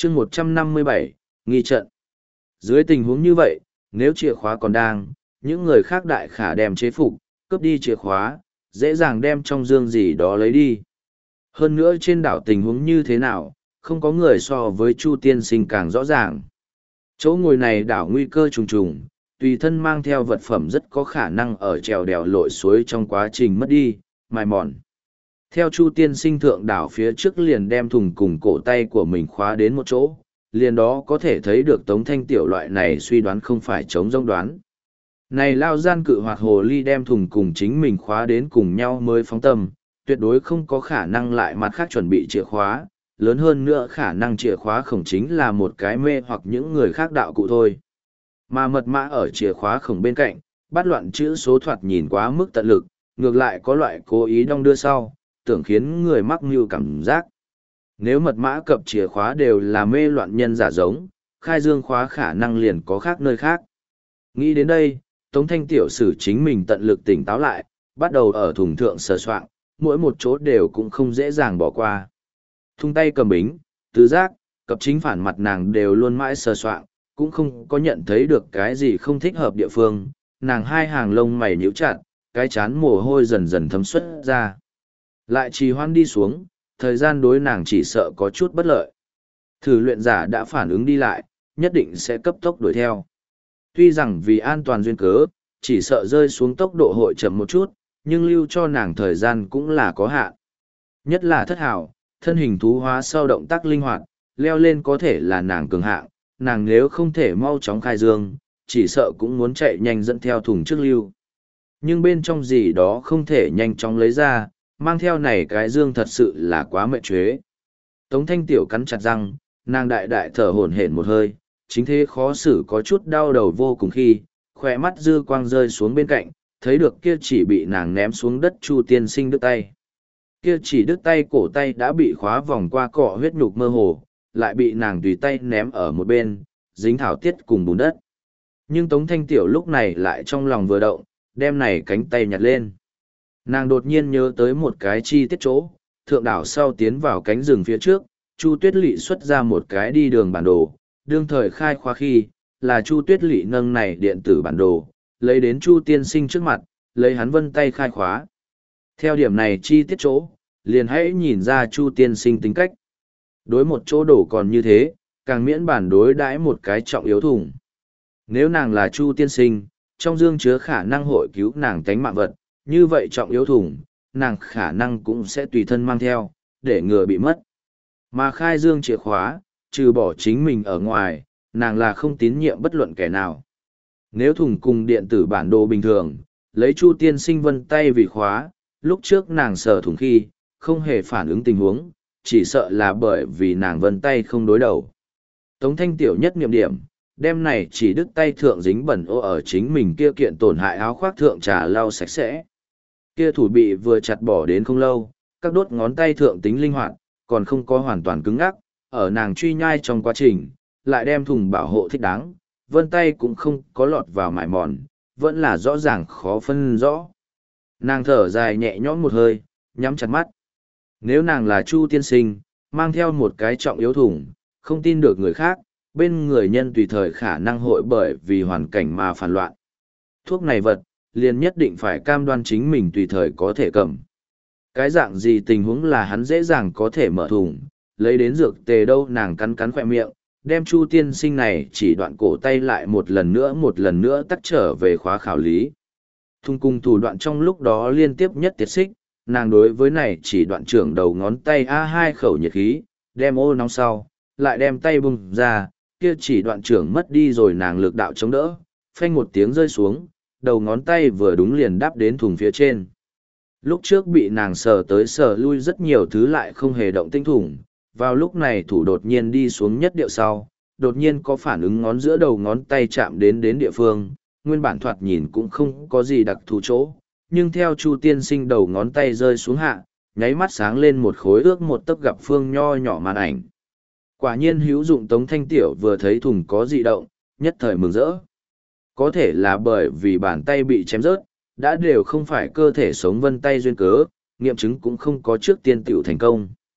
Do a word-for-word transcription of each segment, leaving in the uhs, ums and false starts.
chương một trăm năm mươi bảy, nghi trận. Dưới tình huống như vậy, nếu chìa khóa còn đang, những người khác đại khả đem chế phục, cướp đi chìa khóa, dễ dàng đem trong dương gì đó lấy đi. Hơn nữa trên đảo tình huống như thế nào, không có người so với Chu tiên sinh càng rõ ràng. Chỗ ngồi này đảo nguy cơ trùng trùng, tùy thân mang theo vật phẩm rất có khả năng ở trèo đèo lội suối trong quá trình mất đi, mài mòn. Theo Chu tiên sinh thượng đảo phía trước liền đem thùng cùng cổ tay của mình khóa đến một chỗ, liền đó có thể thấy được Tống Thanh Tiểu loại này suy đoán không phải chống rông đoán. Này lao gian cự hoạt hồ ly đem thùng cùng chính mình khóa đến cùng nhau mới phóng tâm, tuyệt đối không có khả năng lại mặt khác chuẩn bị chìa khóa, lớn hơn nữa khả năng chìa khóa khổng chính là một cái mê hoặc những người khác đạo cụ thôi. Mà mật mã ở chìa khóa khổng bên cạnh, bắt loạn chữ số thoạt nhìn quá mức tận lực, ngược lại có loại cố ý đong đưa sau, tưởng khiến người mắc mưu cảm giác. Nếu mật mã cập chìa khóa đều là mê loạn nhân giả giống, khai dương khóa khả năng liền có khác nơi khác. Nghĩ đến đây, Tống Thanh Tiểu sử chính mình tận lực tỉnh táo lại, bắt đầu ở thùng thượng sờ soạng, mỗi một chỗ đều cũng không dễ dàng bỏ qua. Thung tay cầm bính, tứ giác, cập chính phản mặt nàng đều luôn mãi sờ soạng, cũng không có nhận thấy được cái gì không thích hợp địa phương, nàng hai hàng lông mày nhíu chặt, cái chán mồ hôi dần dần thấm xuất ra. Lại trì hoãn đi xuống, thời gian đối nàng chỉ sợ có chút bất lợi. Thử luyện giả đã phản ứng đi lại, nhất định sẽ cấp tốc đuổi theo. Tuy rằng vì an toàn duyên cớ, chỉ sợ rơi xuống tốc độ hội chậm một chút, nhưng lưu cho nàng thời gian cũng là có hạn. Nhất là thất hảo, thân hình thú hóa sau động tác linh hoạt, leo lên có thể là nàng cường hạng, nàng nếu không thể mau chóng khai dương, chỉ sợ cũng muốn chạy nhanh dẫn theo thùng trước lưu. Nhưng bên trong gì đó không thể nhanh chóng lấy ra, mang theo này cái dương thật sự là quá mệt chế. Tống Thanh Tiểu cắn chặt răng, nàng đại đại thở hổn hển một hơi, chính thế khó xử có chút đau đầu vô cùng khi, khỏe mắt dư quang rơi xuống bên cạnh, thấy được kia chỉ bị nàng ném xuống đất Chu tiên sinh đứt tay. Kia chỉ đứt tay cổ tay đã bị khóa vòng qua cọ huyết nhục mơ hồ, lại bị nàng tùy tay ném ở một bên, dính thảo tiết cùng bùn đất. Nhưng Tống Thanh Tiểu lúc này lại trong lòng vừa động, đem này cánh tay nhặt lên. Nàng đột nhiên nhớ tới một cái chi tiết chỗ, thượng đảo sau tiến vào cánh rừng phía trước, Chu Tuyết Lệ xuất ra một cái đi đường bản đồ, đương thời khai khóa khi, là Chu Tuyết Lệ nâng này điện tử bản đồ, lấy đến Chu tiên sinh trước mặt, lấy hắn vân tay khai khóa. Theo điểm này chi tiết chỗ, liền hãy nhìn ra Chu tiên sinh tính cách. Đối một chỗ đổ còn như thế, càng miễn bản đối đãi một cái trọng yếu thùng. Nếu nàng là Chu tiên sinh, trong dương chứa khả năng hội cứu nàng tánh mạng vật, như vậy trọng yếu thùng, nàng khả năng cũng sẽ tùy thân mang theo, để ngừa bị mất. Mà khai dương chìa khóa, trừ bỏ chính mình ở ngoài, nàng là không tín nhiệm bất luận kẻ nào. Nếu thùng cùng điện tử bản đồ bình thường, lấy Chu tiên sinh vân tay vì khóa, lúc trước nàng sờ thùng khi, không hề phản ứng tình huống, chỉ sợ là bởi vì nàng vân tay không đối đầu. Tống Thanh Tiểu nhất niệm điểm, đem này chỉ đứt tay thượng dính bẩn ô ở chính mình kia kiện tổn hại áo khoác thượng trà lau sạch sẽ. Kia thủ bị vừa chặt bỏ đến không lâu, các đốt ngón tay thượng tính linh hoạt, còn không có hoàn toàn cứng ngắc, ở nàng truy nhai trong quá trình, lại đem thùng bảo hộ thích đáng, vân tay cũng không có lọt vào mài mòn, vẫn là rõ ràng khó phân rõ. Nàng thở dài nhẹ nhõm một hơi, nhắm chặt mắt. Nếu nàng là Chu tiên sinh, mang theo một cái trọng yếu thùng, không tin được người khác, bên người nhân tùy thời khả năng hội bởi vì hoàn cảnh mà phản loạn. Thuốc này vật, liền nhất định phải cam đoan chính mình tùy thời có thể cầm. Cái dạng gì tình huống là hắn dễ dàng có thể mở thùng, lấy đến dược tề đâu nàng cắn cắn khỏe miệng, đem Chu tiên sinh này chỉ đoạn cổ tay lại một lần nữa một lần nữa tắt trở về khóa khảo lý. Thùng cùng thủ đoạn trong lúc đó liên tiếp nhất tiết xích, nàng đối với này chỉ đoạn trưởng đầu ngón tay a hai khẩu nhiệt khí, đem ô nóng sau, lại đem tay bung ra, kia chỉ đoạn trưởng mất đi rồi nàng lực đạo chống đỡ, phanh một tiếng rơi xuống, đầu ngón tay vừa đúng liền đáp đến thùng phía trên. Lúc trước bị nàng sờ tới sờ lui rất nhiều thứ lại không hề động tinh thủng, vào lúc này thủ đột nhiên đi xuống nhất điệu sau, đột nhiên có phản ứng ngón giữa đầu ngón tay chạm đến đến địa phương, nguyên bản thoạt nhìn cũng không có gì đặc thù chỗ, nhưng theo Chu tiên sinh đầu ngón tay rơi xuống hạ, nháy mắt sáng lên một khối ước một tấc gặp phương nho nhỏ màn ảnh. Quả nhiên hữu dụng Tống Thanh Tiểu vừa thấy thùng có dị động, nhất thời mừng rỡ. Có thể là bởi vì bàn tay bị chém rớt, đã đều không phải cơ thể sống vân tay duyên cớ, nghiệm chứng cũng không có trước tiên tiểu thành công.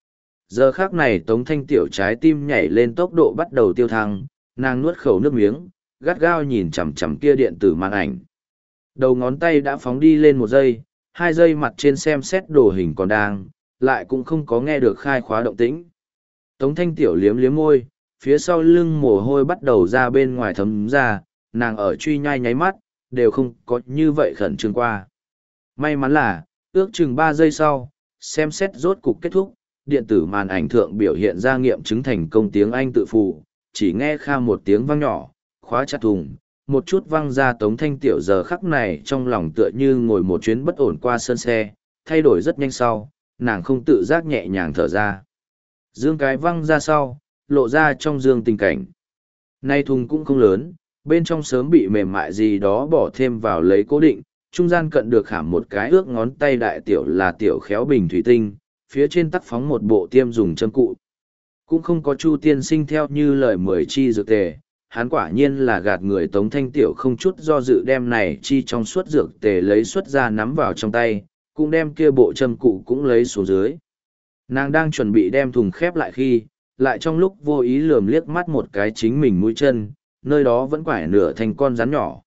Giờ khác này Tống Thanh Tiểu trái tim nhảy lên tốc độ bắt đầu tiêu thăng, nàng nuốt khẩu nước miếng, gắt gao nhìn chằm chằm kia điện tử màn ảnh. Đầu ngón tay đã phóng đi lên một giây, hai giây mặt trên xem xét đồ hình còn đang, lại cũng không có nghe được khai khóa động tĩnh. Tống Thanh Tiểu liếm liếm môi, phía sau lưng mồ hôi bắt đầu ra bên ngoài thấm ra, nàng ở truy nhai nháy mắt, đều không có như vậy khẩn trương qua. May mắn là, ước chừng ba giây sau, xem xét rốt cục kết thúc, điện tử màn ảnh thượng biểu hiện ra nghiệm chứng thành công tiếng Anh tự phụ, chỉ nghe kha một tiếng vang nhỏ, khóa chặt thùng, một chút văng ra. Tống Thanh Tiểu giờ khắc này trong lòng tựa như ngồi một chuyến bất ổn qua sơn xe, thay đổi rất nhanh sau, nàng không tự giác nhẹ nhàng thở ra. Dương cái văng ra sau, lộ ra trong dương tình cảnh. Nay thùng cũng không lớn, bên trong sớm bị mềm mại gì đó bỏ thêm vào lấy cố định, trung gian cận được khảm một cái ước ngón tay đại tiểu là tiểu khéo bình thủy tinh, phía trên tắc phóng một bộ tiêm dùng châm cụ. Cũng không có Chu tiên sinh theo như lời mười chi dược tề, hắn quả nhiên là gạt người. Tống Thanh Tiểu không chút do dự đem này chi trong suốt dược tề lấy xuất ra nắm vào trong tay, cũng đem kia bộ châm cụ cũng lấy xuống dưới. Nàng đang chuẩn bị đem thùng khép lại khi, lại trong lúc vô ý lườm liếc mắt một cái chính mình mũi chân, nơi đó vẫn quải nửa thành con rắn nhỏ.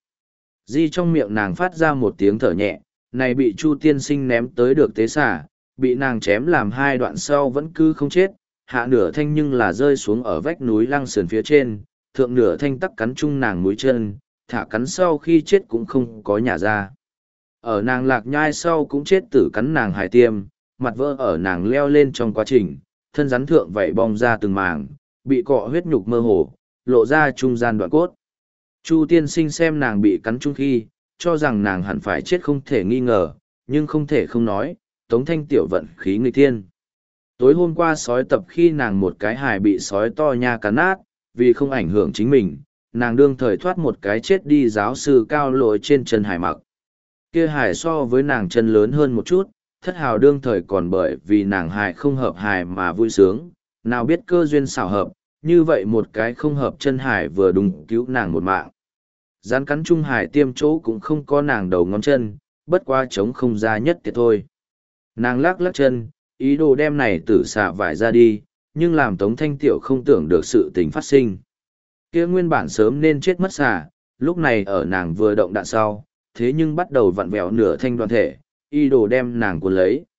Di trong miệng nàng phát ra một tiếng thở nhẹ, này bị Chu tiên sinh ném tới được tế xả, bị nàng chém làm hai đoạn sau vẫn cứ không chết, hạ nửa thanh nhưng là rơi xuống ở vách núi lăng sườn phía trên, thượng nửa thanh tắc cắn chung nàng mũi chân, thả cắn sau khi chết cũng không có nhả ra. Ở nàng lạc nhai sau cũng chết tử cắn nàng hải tiêm, mặt vỡ ở nàng leo lên trong quá trình, thân rắn thượng vậy bong ra từng màng, bị cọ huyết nhục mơ hồ, lộ ra trung gian đoạn cốt. Chu tiên sinh xem nàng bị cắn chung khi, cho rằng nàng hẳn phải chết không thể nghi ngờ, nhưng không thể không nói, Tống Thanh Tiểu vận khí nghịch thiên. Tối hôm qua sói tập khi nàng một cái hài bị sói to nha cắn nát, vì không ảnh hưởng chính mình, nàng đương thời thoát một cái chết đi giáo sư cao lội trên chân hải mặc. Kia hải so với nàng chân lớn hơn một chút, thất hào đương thời còn bởi vì nàng hài không hợp hài mà vui sướng, nào biết cơ duyên xảo hợp, như vậy một cái không hợp chân hải vừa đúng cứu nàng một mạng. Rắn cắn chung hải tiêm chỗ cũng không có nàng đầu ngón chân, bất qua trống không ra nhất tiệt thôi. Nàng lắc lắc chân, ý đồ đem này tử xạ vải ra đi, nhưng làm Tống Thanh Tiểu không tưởng được sự tình phát sinh. Kia nguyên bản sớm nên chết mất xạ, lúc này ở nàng vừa động đạn sau, thế nhưng bắt đầu vặn vẹo nửa thanh đoàn thể, ý đồ đem nàng cuốn lấy,